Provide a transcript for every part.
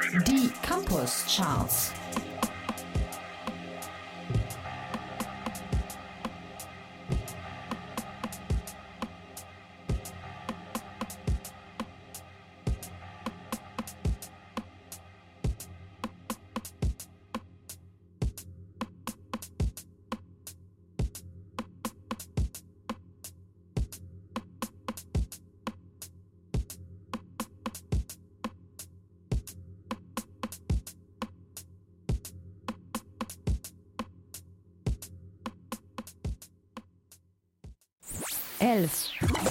Die Campus Charts. Elf.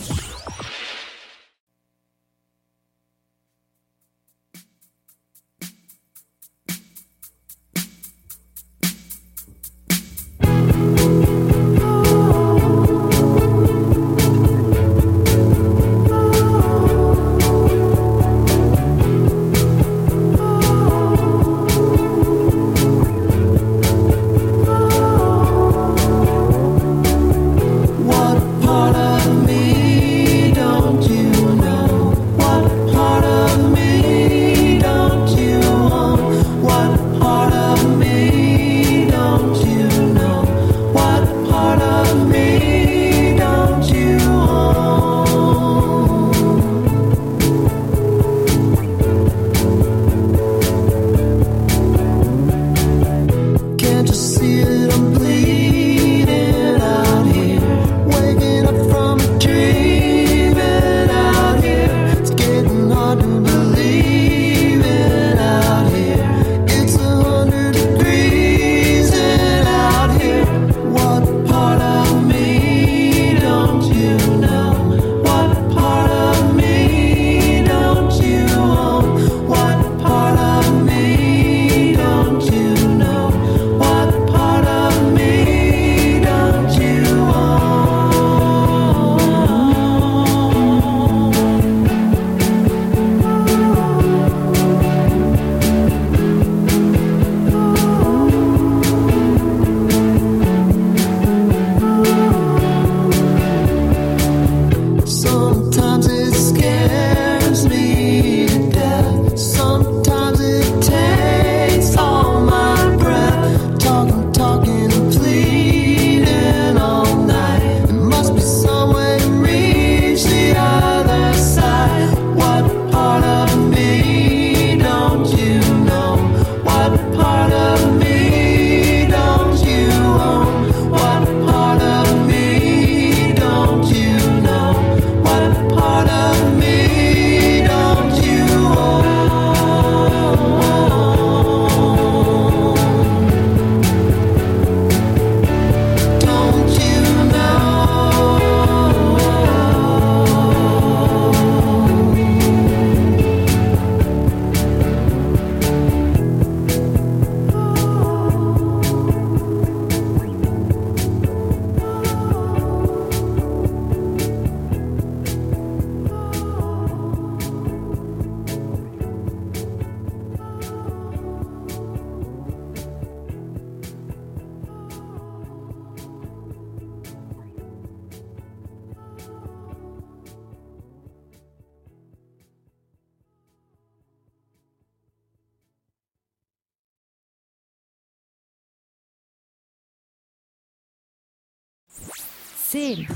Zehn.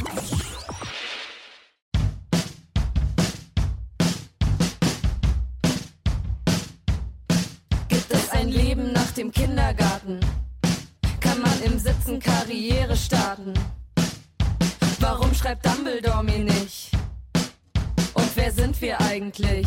Gibt es ein Leben nach dem Kindergarten? Kann man im Sitzen Karriere starten? Warum schreibt Dumbledore mir nicht? Und wer sind wir eigentlich?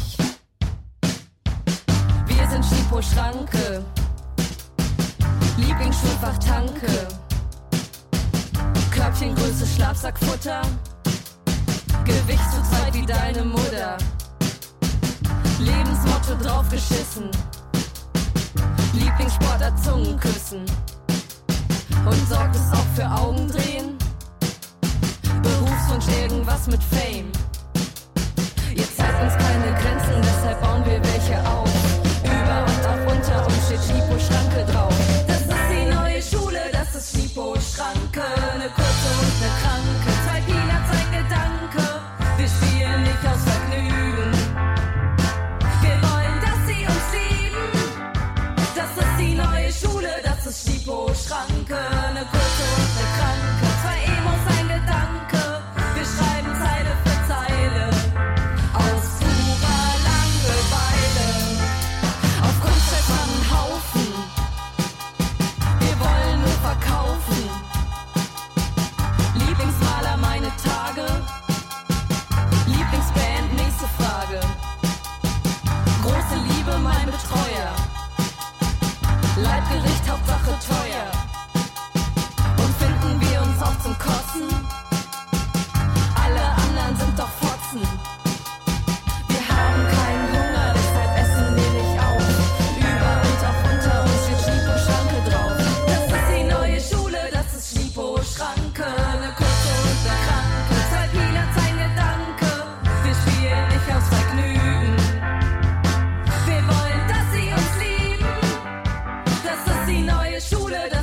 Wir sind Schnipo Schranke, Lieblingsschulfach Tanke, Körbchengröße Schlafsackfutter, Gewicht zu zweit wie deine Mutter, Lebensmotto draufgeschissen, Lieblingssportart Zungen küssen und sorgt es auch für Augendrehen, Berufswunsch irgendwas mit Fame. Ihr zeigt uns keine Grenzen, deshalb bauen wir welche auf. Über und auch unter uns steht Schnipo Schranke drauf. Das ist die neue Schule, das ist Schnipo Schranke. Eine kurze und eine kranke, zwei Peanuts, ein Gedanke. Wir spielen nicht aus Vergnügen. Wir wollen, dass sie uns lieben.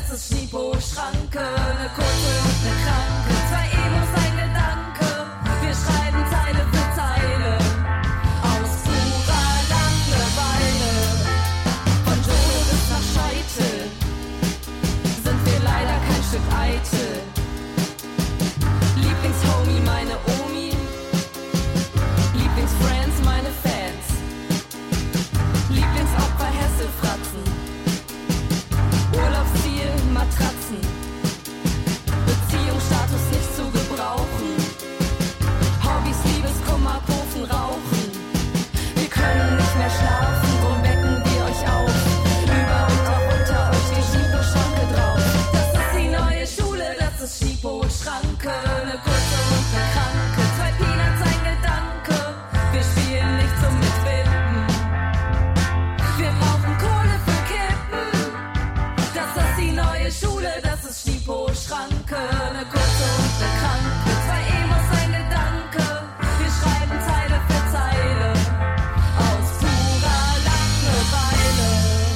das ist Schnipo-Schranke. Eine kurze und eine kranke, zwei Emos, ein Gedanke. Wir schreiben Zeile für Zeile, aus purer Langeweile. Von Jodo bis nach Scheitel sind wir leider kein Stück eitel. Lieblingshomie, meine Omi, Lieblingsfriends, meine Fans, Lieblingsopfer, Hesselfratzen, Urlaubsziel, Matratzen, Beziehungsstatus nicht zu gebrauchen, Hobbys, Liebeskummer, Pofen, Rauchen. Wir können nicht mehr schlafen, drum wecken wir euch auf. Über und auch unter euch die Schnipo-Schranke drauf. Das ist die neue Schule, das ist Schnipo-Schranke. Eine kurze und eine kranke, zwei Peanuts, ein Gedanke. Wir spielen nicht zum Mitwippen. Wir brauchen Kohle für Kippen. Das ist die neue Schule, das ist Schnipo-Schranke. Eine kurze und eine kranke, zwei Emos, ein Gedanke. Wir schreiben Zeile für Zeile, aus purer Langeweile.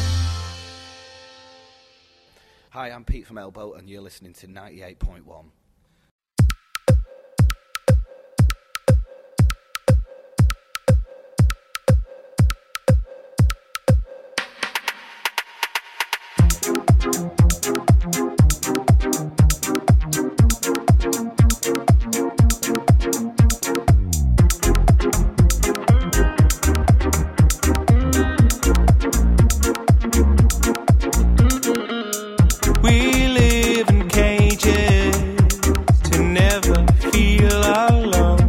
Hi, I'm Pete from Elbow, and you're listening to 98.1. We live in cages to never feel alone.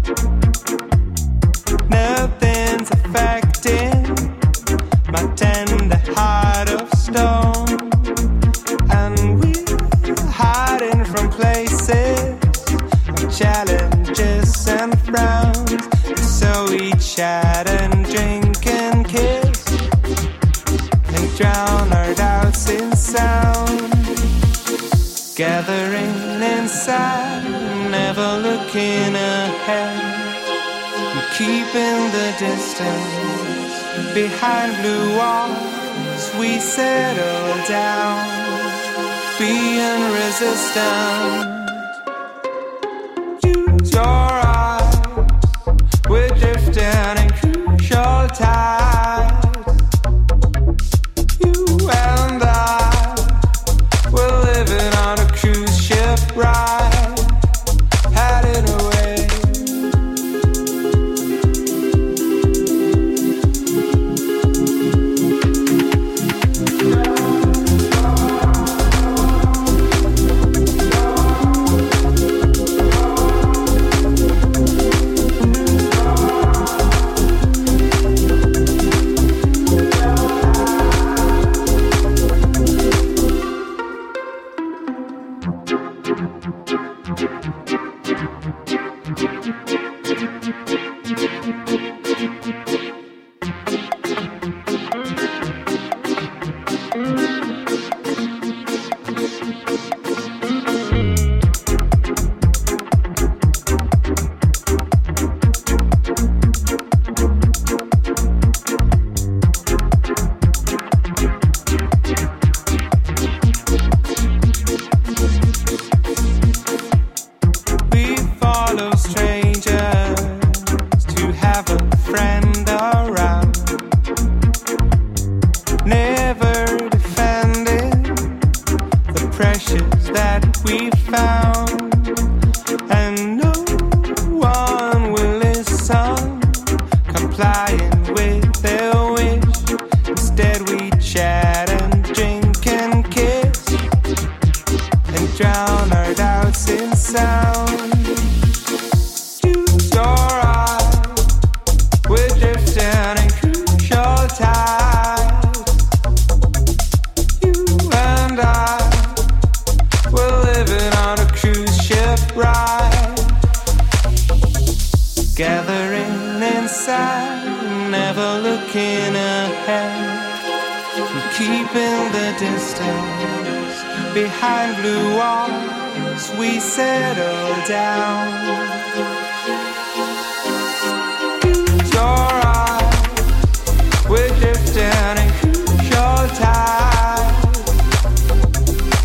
Nothing's affecting my tender heart of stone. And we're hiding from places of challenges and frowns. So we chat and drink and kiss and drown our doubts in sound. Gathering inside, never looking ahead, and keeping the distance. Behind blue walls we settle down, being resistant. Use your eyes, we're drifting in crucial tides. You and I, we're living on a cruise ship ride, heading away. We follow strangers to have a friend around, never defending the precious that we found. And no one will listen, complying with their wish. Instead we chat and drink and kiss and drown our doubts in sound. Use your eyes, we're drifting in crucial tides. You and I, we're living on a cruise ship ride, gathering inside, never looking ahead, and keeping the distance. Behind blue walls we settle down. Use your eyes, we're drifting in crucial tides.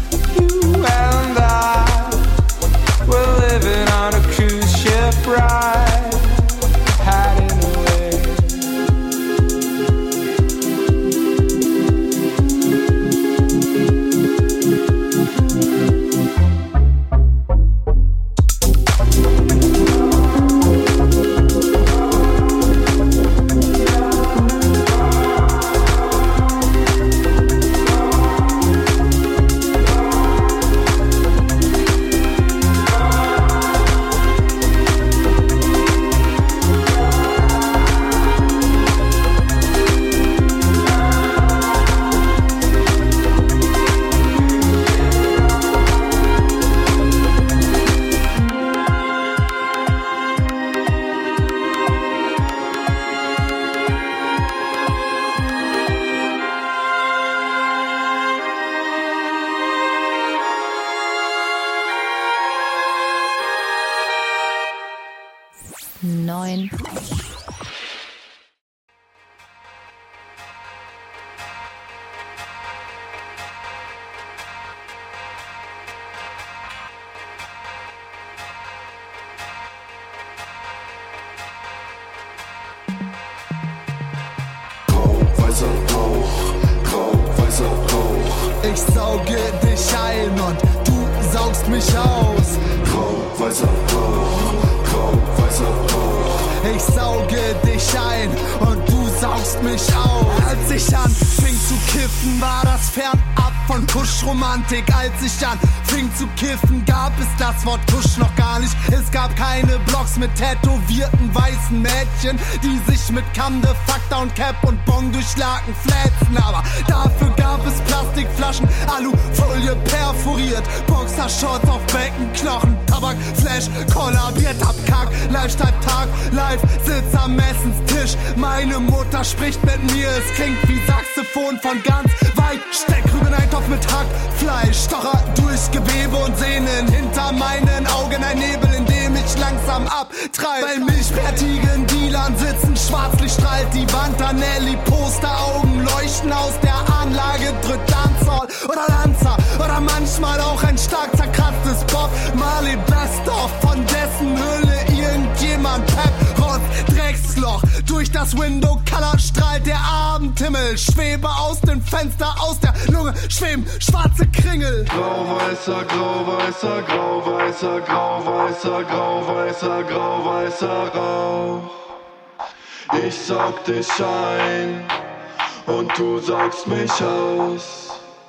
Ich sauge dich ein und du saugst mich aus. Grau-weißer Rauch, grau-weißer Rauch. Ich sauge dich ein und du saugst mich aus. Als ich anfing zu kiffen, war das fernab von Kuschromantik. Als ich anfing zu kiffen, gab es das Wort Kusch noch gar nicht. Es gab keine Blogs mit tätowierten weißen Mädchen, die sich mit Cam de Facta und Cap und Bong durch Laken flätzen. Aber dafür gab es Plastikflaschen, Alufolie perforiert, Boxershorts auf Beckenknochen, Tabak, Flash, kollabiert, Abkack, Lifestyle-Tag, live, sitz am Essenstisch. Meine Mutter spricht mit mir, es klingt wie Saxophon von ganz weit. Steckrübeneintopf mit Hackfleisch, Stocher durch Gewebe und Sehnen. Hinter meinen Augen ein Nebel, in dem ich langsam abtreibe. Bei milchbärtigen Dealern sitzen, Schwarzlicht strahlt die Wand an Nelly. Posteraugen leuchten aus der Anlage, drückt Dancehall oder Lanza. Oder manchmal auch ein stark zerkratztes Bob Marley Best-of, von dessen Hülle irgendjemand Pep rotzt. Drecksloch, durch das Window Color strahlt der Abendhimmel. Schwebe aus dem Fenster, aus der Lunge schweben schwarze Kringel. Grau-weißer, grau-weißer, grau-weißer, grau-weißer, grau-weißer, grau-weißer Rauch. Ich saug dich ein und du saugst mich aus.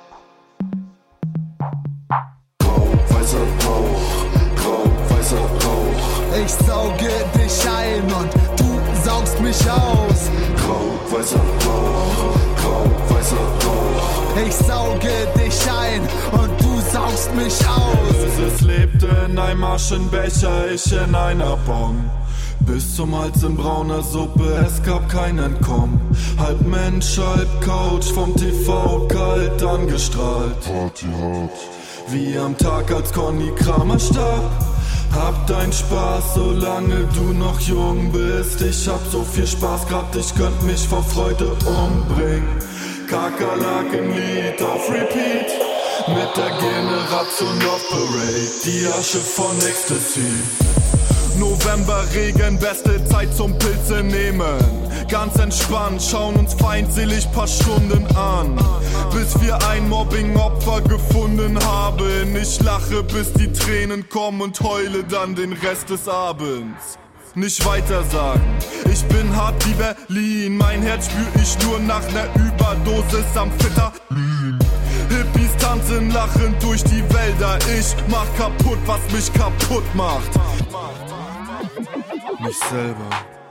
Grau-weißer Rauch, grau-weißer Rauch. Ich sauge dich ein und du saugst mich aus. Grau-weißer Rauch, grau-weißer Rauch. Ich sauge dich ein und du saugst mich aus. Es lebte in einem Aschenbecher, ich in einer Bon. Bis zum Hals in brauner Suppe, es gab kein Entkommen. Halb Mensch, halb Couch, vom TV kalt angestrahlt. Party hart. Wie am Tag, als Conny Kramer starb. Hab deinen Spaß, solange du noch jung bist. Ich hab so viel Spaß, grad ich könnt mich vor Freude umbringen. Kakerlakenlied auf Repeat, mit der Generation of Parade, die Asche von Ecstasy. Novemberregen, beste Zeit zum Pilze nehmen. Ganz entspannt, schauen uns feindselig paar Stunden an, bis wir ein Mobbing-Opfer gefunden haben. Ich lache, bis die Tränen kommen und heule dann den Rest des Abends. Nicht weiter sagen, ich bin hart wie Berlin. Mein Herz spür ich nur nach ner Überdosis Amphetamin. Hippies tanzen lachend durch die Wälder. Ich mach kaputt, was mich kaputt macht. Mich selber.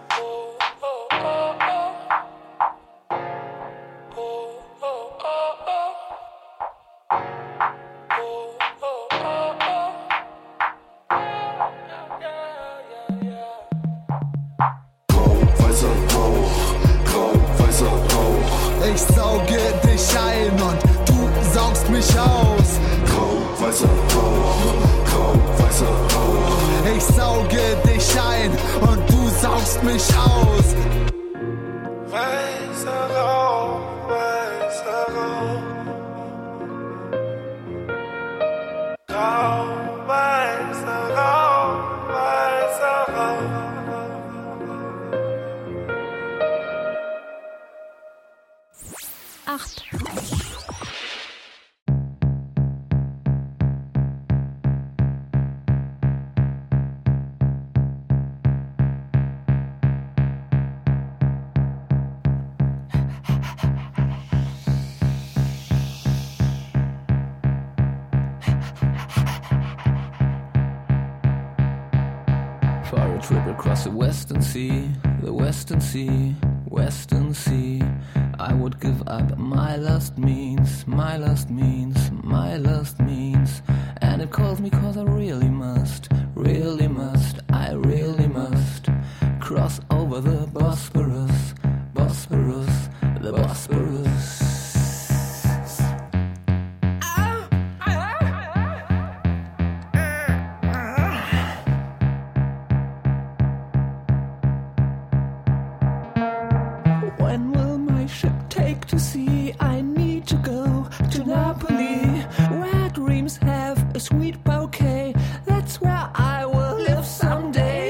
Grau-weißer Rauch, grau-weißer Rauch. Ich sauge dich ein und du saugst mich aus. Grau-weißer Rauch, grau-weißer Rauch. Ich sauge dich ein und du saugst mich aus. Weißer Rauch, weißer Rauch. Grau-weißer Rauch, weißer Rauch. 8. For a trip across the Western Sea, the Western Sea, Western Sea, I would give up my last means, my last means, my last means. And it calls me cause I really must, I really must cross over the Bosphorus, Bosphorus, the Bosphorus. When will my ship take to sea? I need to go to Napoli, where dreams have a sweet bouquet. That's where I will live someday.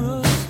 Bosporus.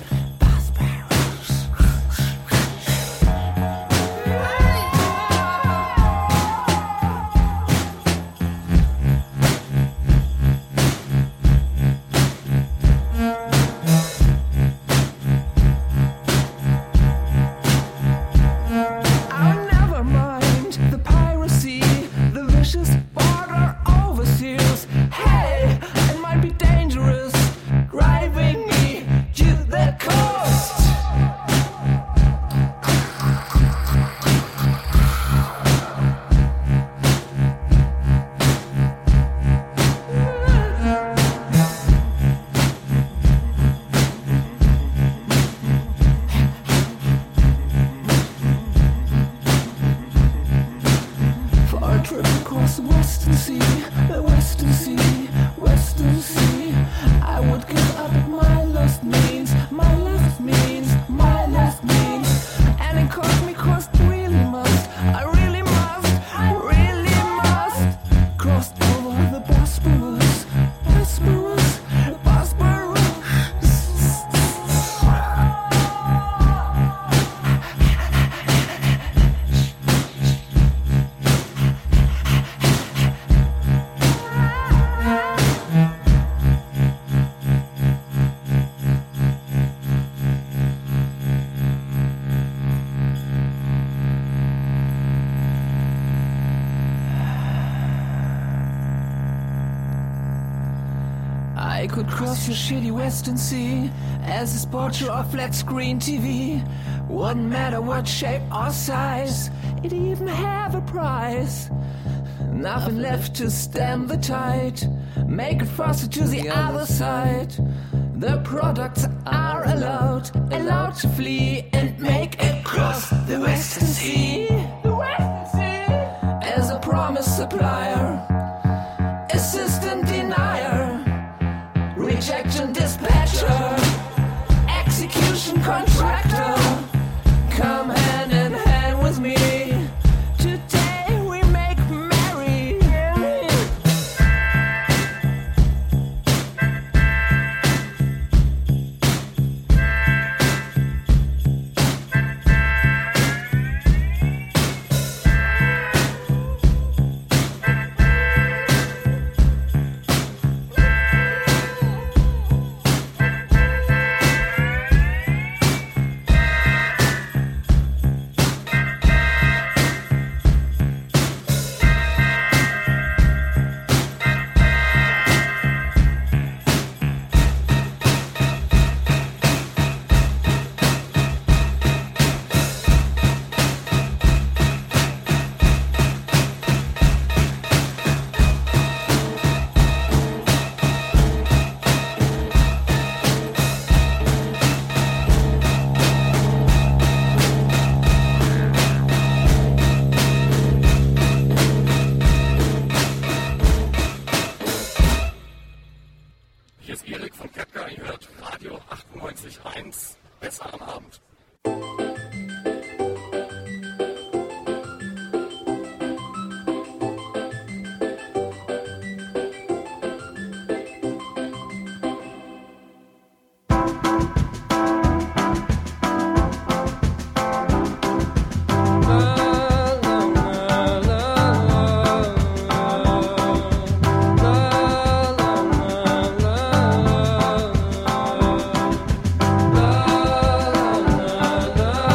I could cross your shitty Western Sea as a sport or flat screen TV. Wouldn't matter what shape or size, it'd even have a price. Nothing left to stem the tide, make it faster to the other side. The products are allowed to flee and make it cross the Western Sea. As a promised supplier, assistant denier, rejection dispatcher, execution contractor, come hand in hand with me. Today we make merry. Hier ist Erik von Kepka, ihr hört Radio 98.1. Besser am Abend. La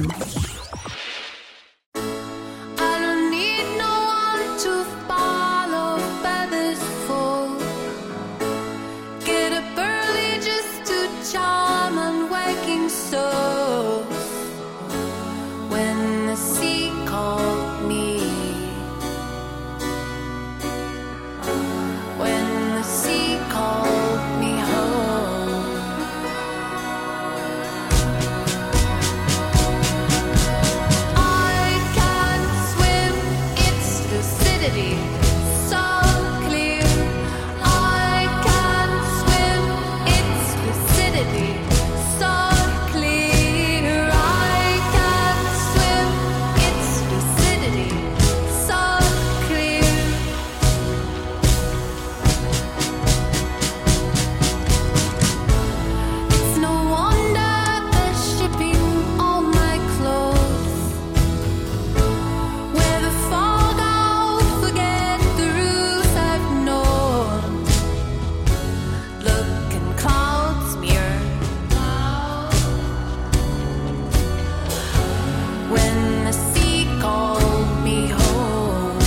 don't need no one to follow feathers for. Get up early just to charm unwaking souls. When the sea called me, when the sea called me home. I can't swim, its lucidity so clear. I can't swim, its lucidity so clear. I can't swim, its lucidity so clear. It's no wonder they're shipping all my clothes where the fog out, forget the rules I've known. Look and clouds mirror when the sea called me home.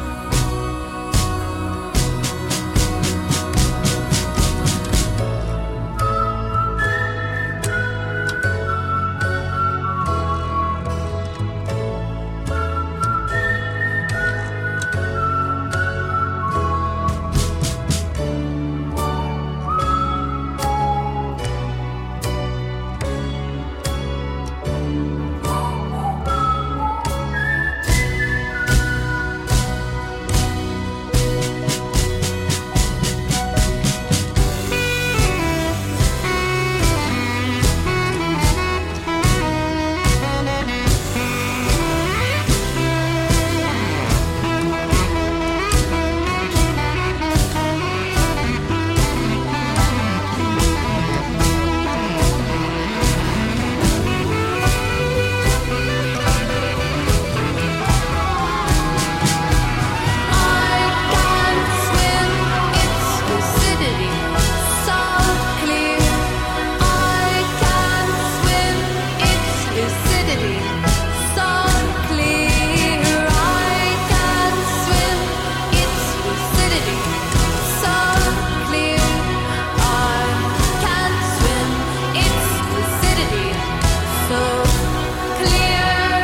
I can't swim, its lucidity so clear. I can't swim, its lucidity so clear. I can't swim, its lucidity so clear. I can't swim, its lucidity so clear.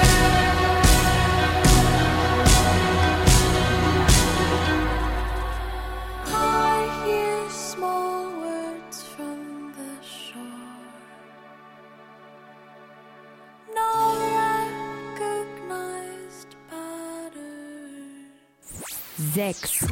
I hear small words from the shore. No recognized pattern. 6.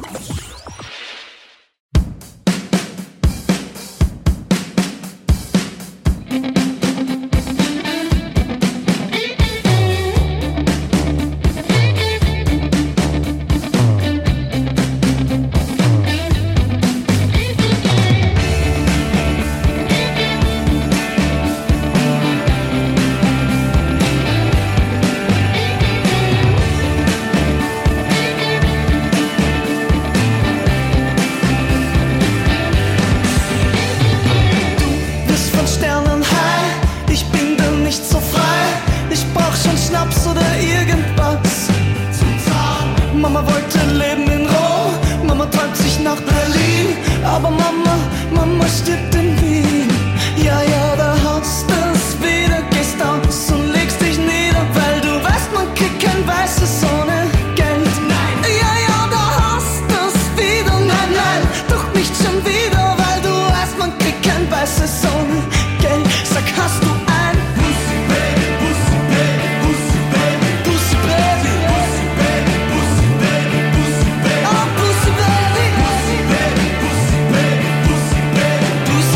Bist von Sternen high, ich bin dann nicht so frei. Ich brauch schon Schnaps oder irgendwas zum Zahn. Mama wollte leben in Rom, Mama träumt sich nach Berlin. Aber Mama stirbt in Wien. Ja, da hast du's wieder, gehst aus und legst dich nieder, weil du weißt, man kriegt kein Weißes ohne Geld. Nein, ja, da hast du's wieder. Nein, doch nicht schon wieder, weil du weißt, man kriegt kein Weißes ohne Geld. Sag, hast du ein Pussy Baby, Pussy Baby, Pussy Baby, Pussy Baby, Pussy Baby, Pussy Baby, Pussy Baby, oh Pussy Baby, Pussy Baby, Pussy Baby, Pussy Baby, Pussy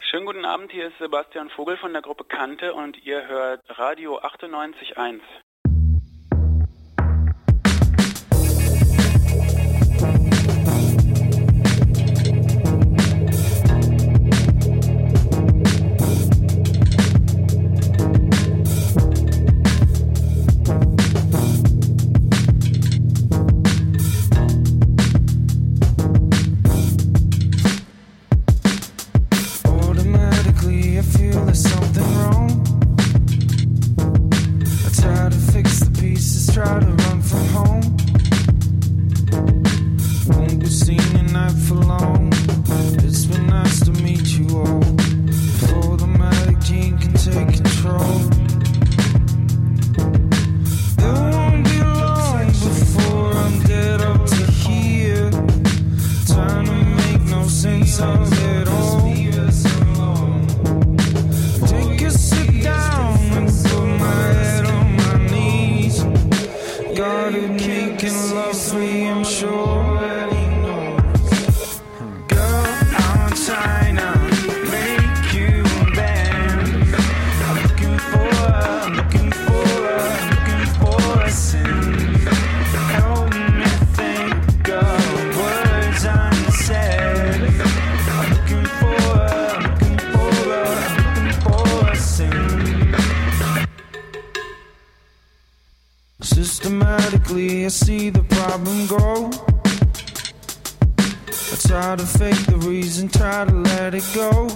Schönen guten Abend, hier ist Sebastian Vogel von der Gruppe Kante und ihr hört Radio 98.1. Try to run from home. Won't be seen tonight for long. It's been nice to meet you all. Before the magic gene can take control. It won't be long before I'm dead up to here. Trying to make no sense of it all. Take a sit down and put my head on my knees. Started making love for you, I'm sure that he knows. Girl, I'm trying to make you bend. I'm looking for a sin. Help me think of words unsaid. I'm looking for a sin. Systematically, I see the problem grow. I try to fake the reason, try to let it go.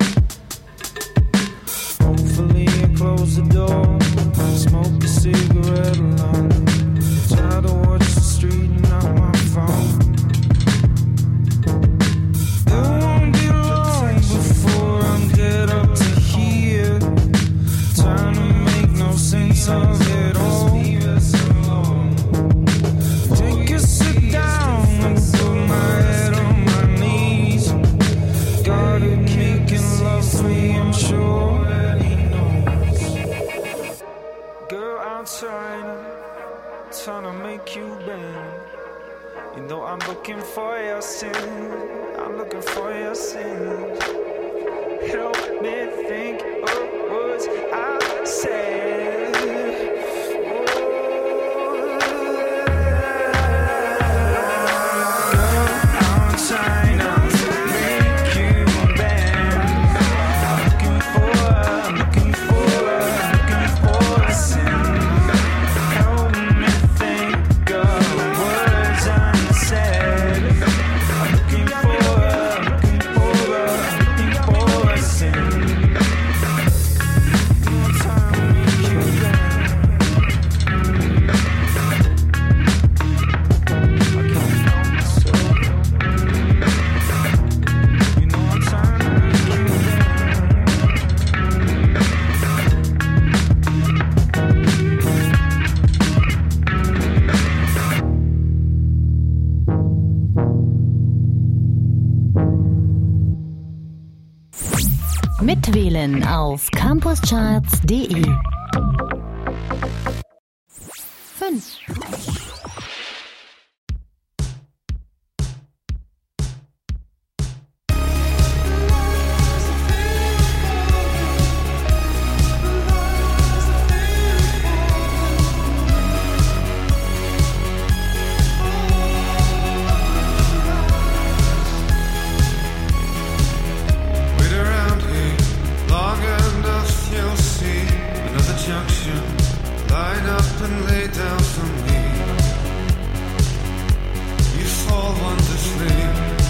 Hopefully I close the door, smoke a cigarette alone. Try to watch the street and not my phone. It won't be long before I'm dead up to here. Trying to make no sense of it all. Take a sit down and put my head on my knees. Started making love for you, I'm sure that he knows. Girl, I'm trying to make you bend. You know I'm looking for your sin. I'm looking for your sin. Help me think of words I said. Mitwählen auf campuscharts.de. 5. Line up and lay down for me. You fall wonderfully.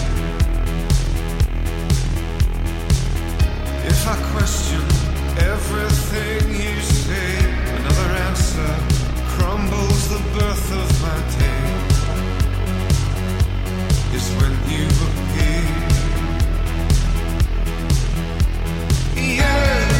If I question everything you say, another answer crumbles the birth of my day. Is when you appear. Yeah.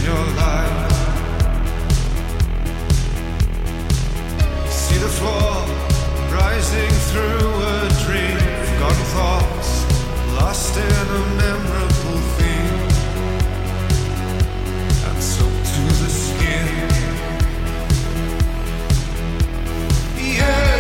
your life. See the floor rising through a dream, forgotten thoughts lost in a memorable theme, and soaked to the skin. Yeah.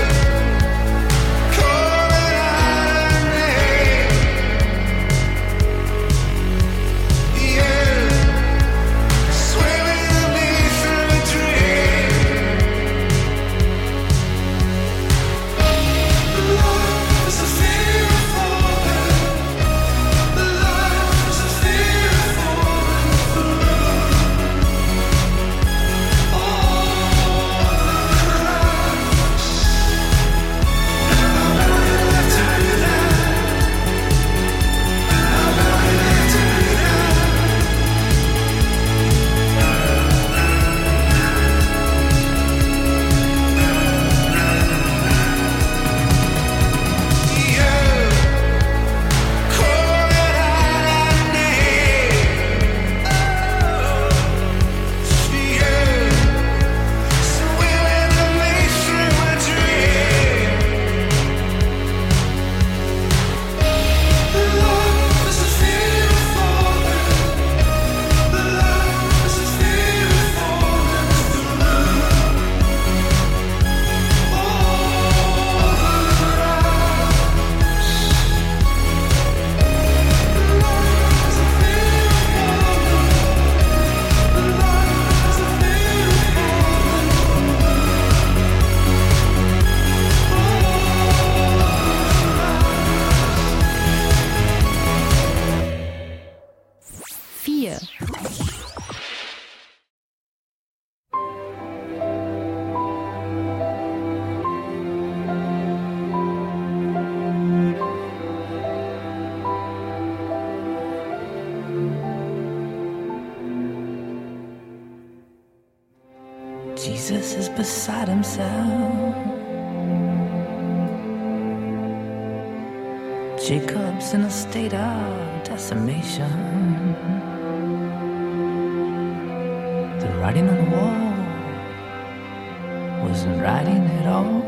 Jesus is beside himself. Jacob's in a state of decimation. The writing on the wall wasn't writing at all.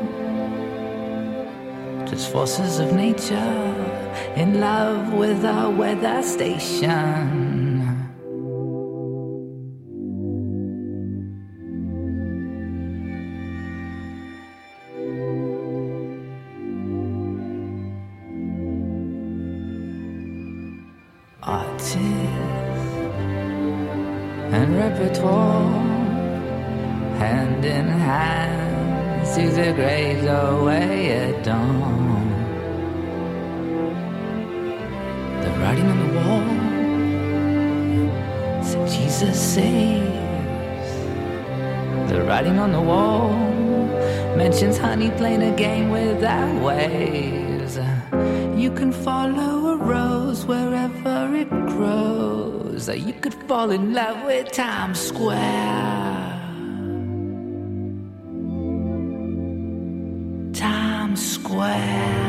Just forces of nature in love with our weather station. And repertoire, hand in hand, see the graves away at dawn. The writing on the wall said Jesus saves. The writing on the wall mentions honey playing a game without waves. You can follow a rose wherever it grows. You could fall in love with Times Square. Times Square.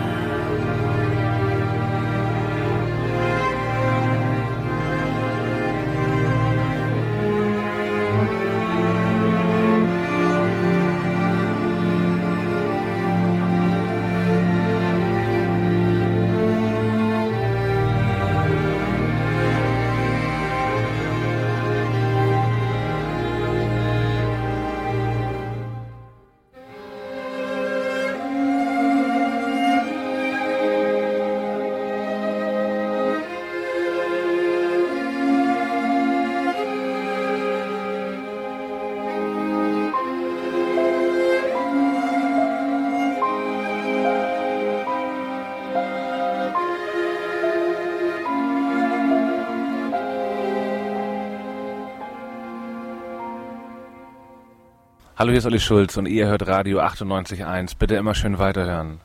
Hallo, hier ist Olli Schulz und ihr hört Radio 98.1. Bitte immer schön weiterhören.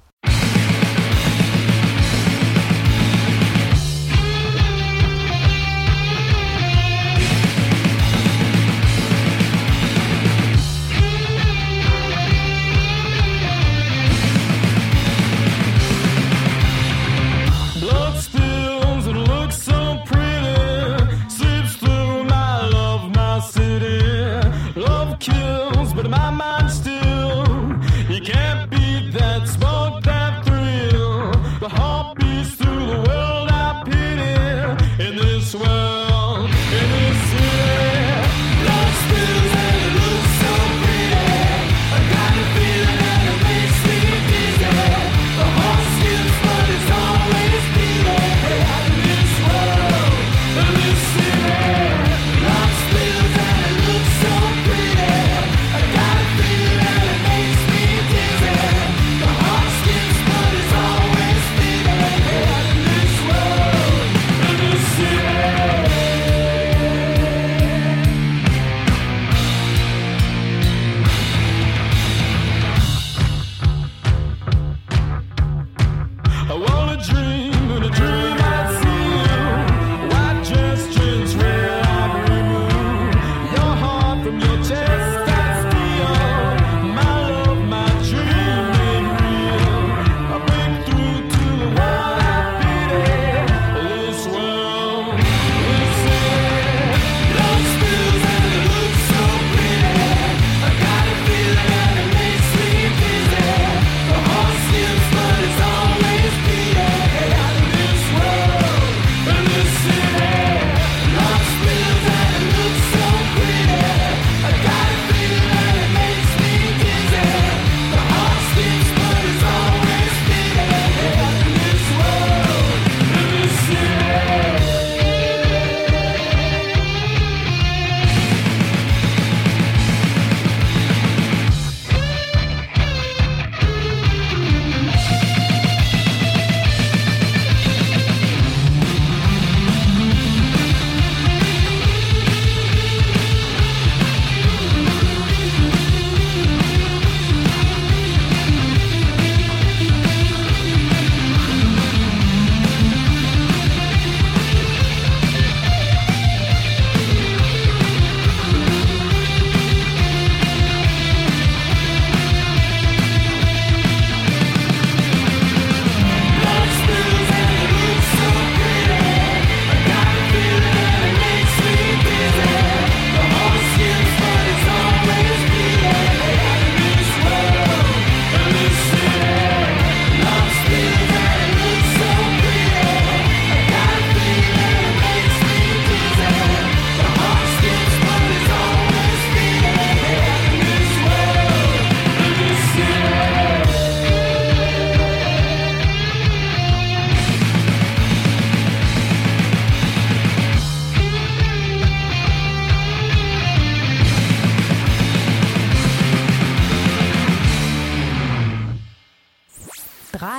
Blood spills and looks so pretty, slips through my lungs.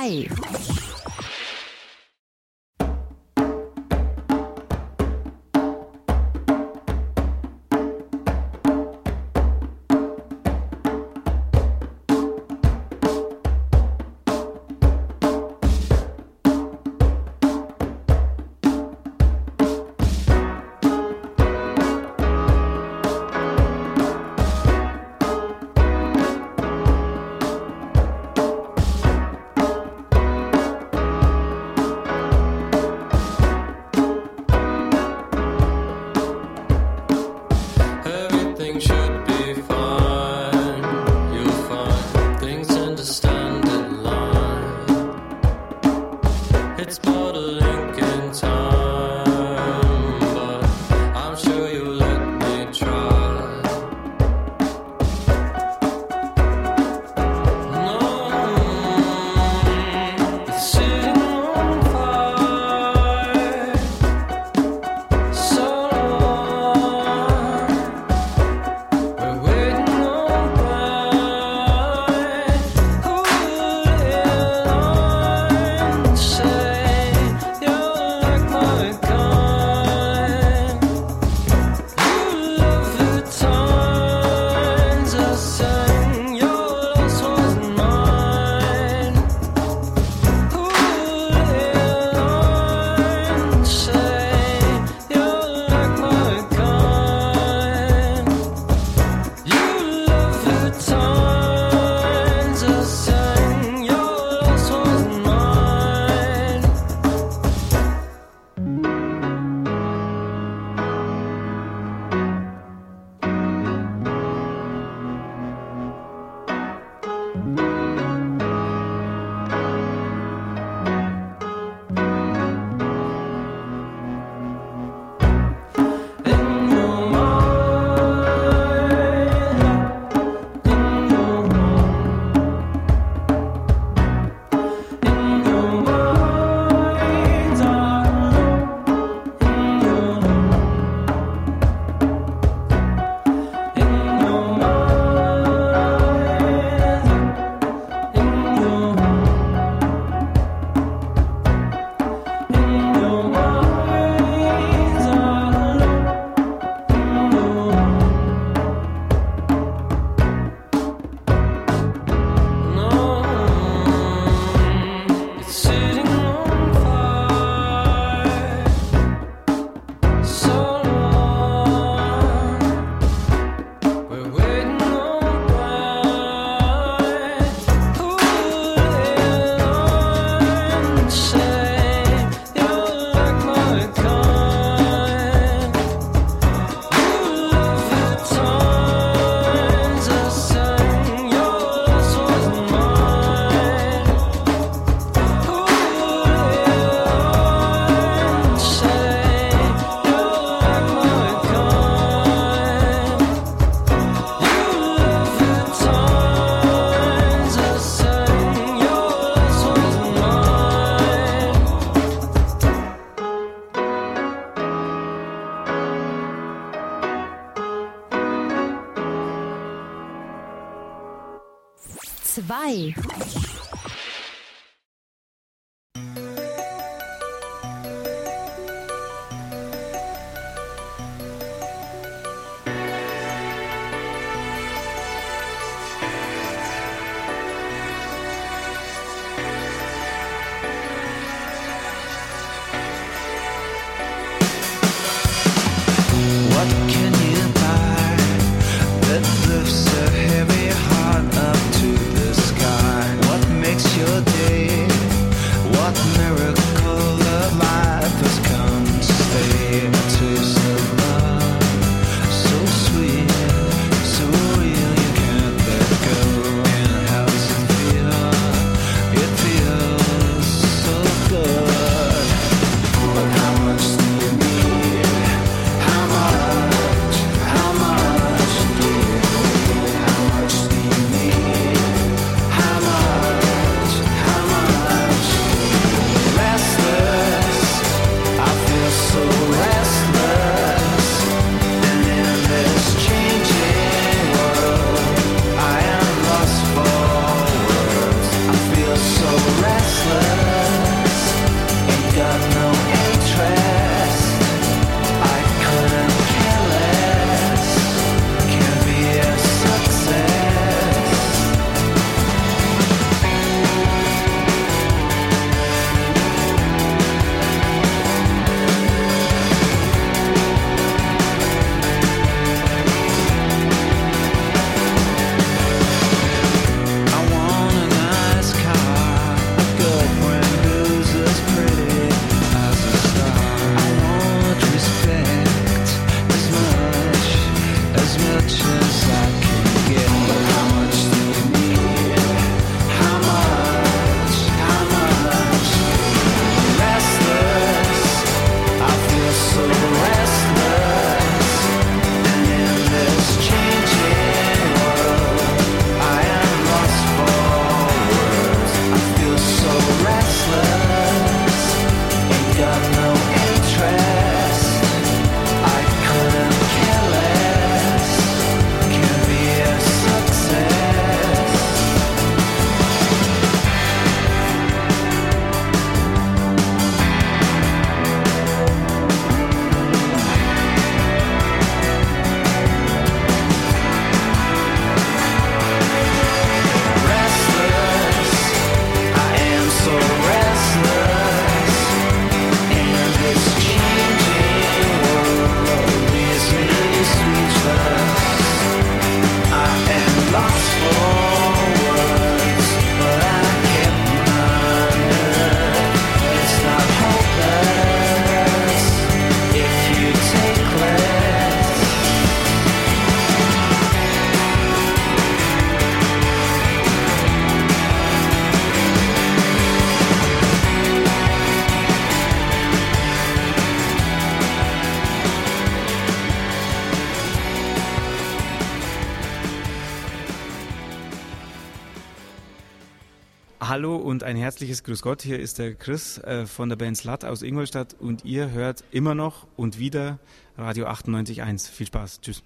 2. Lifts a heavy heart up to the sky. What Hallo und ein herzliches Grüß Gott. Hier ist der Chris von der Band Slut aus Ingolstadt und ihr hört immer noch und wieder Radio 98.1. Viel Spaß. Tschüss.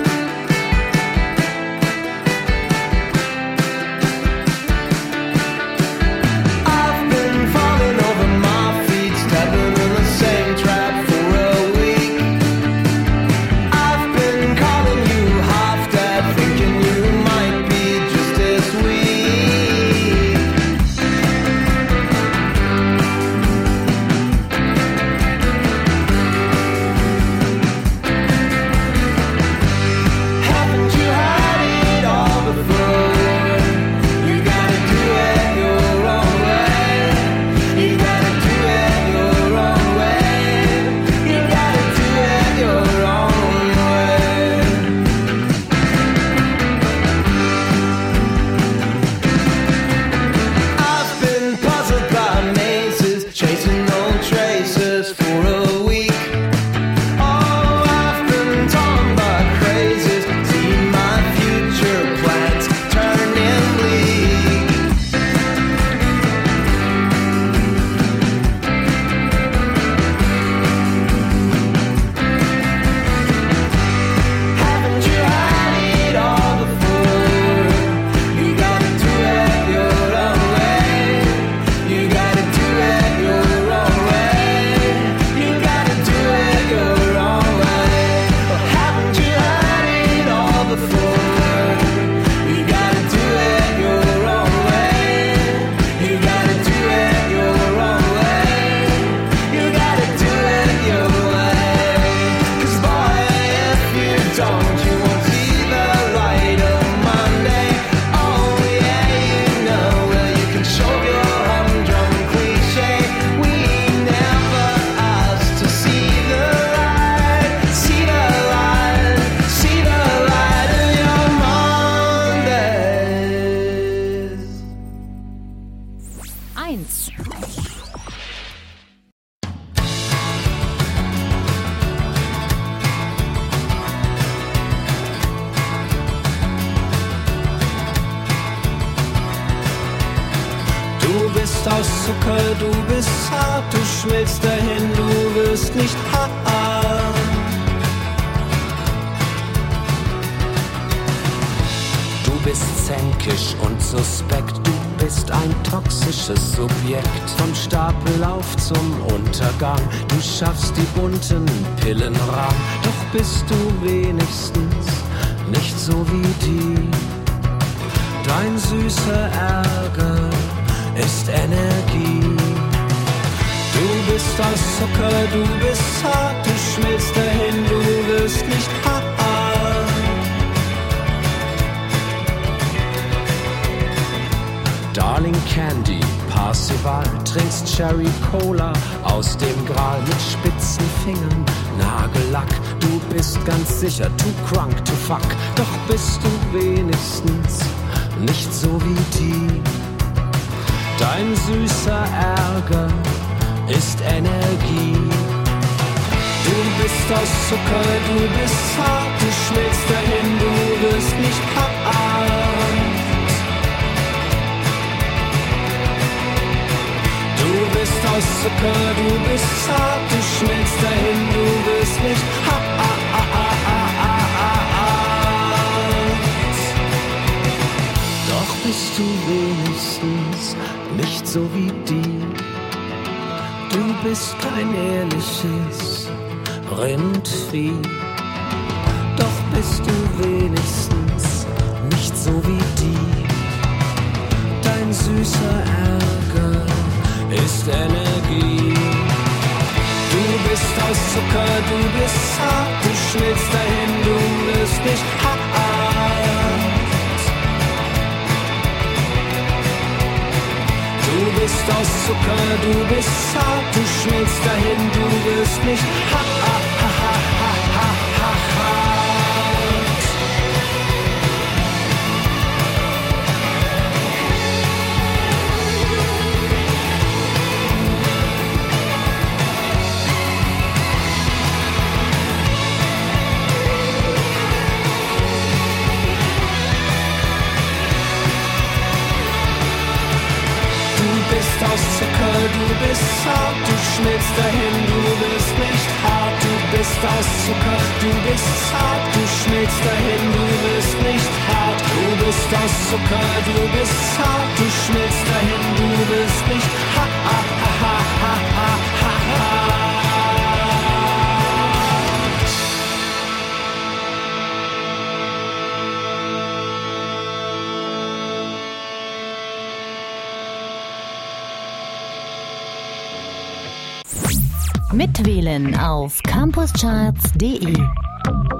Schaffst die bunten Pillenrahmen, doch bist du wenigstens nicht so wie die. Dein süßer Ärger ist Energie. Du bist aus Zucker, du bist hart, du schmilzt dahin, du wirst nicht hart. Darling Candy, Parsival, trinkst Cherry Cola aus dem Gral mit spitzen Fingern, Nagellack. Du bist ganz sicher too crunk to fuck, doch bist du wenigstens nicht so wie die. Dein süßer Ärger ist Energie. Du bist aus Zucker, du bist hart, du schmilzt dahin, du wirst nicht hart. Du bist aus Zucker, du bist hart, du schmilzt dahin, du wirst nicht hart. Doch bist du wenigstens nicht so wie die. Du bist kein ehrliches Rindvieh. Doch bist du wenigstens nicht so wie die. Dein süßer Ärger ist Energie. Du bist aus Zucker, du bist hart, du schmilzt dahin, du wirst nicht hart. Du bist aus Zucker, du bist hart, du schmilzt dahin, du wirst nicht hart. bist zart, du schmilzt dahin, du bist nicht hart, du bist aus Zucker, du bist zart, du schmilzt dahin, du bist nicht hart, du bist aus Zucker, du bist zart, du schmilzt dahin, du bist nicht hart, Mitwählen auf campuscharts.de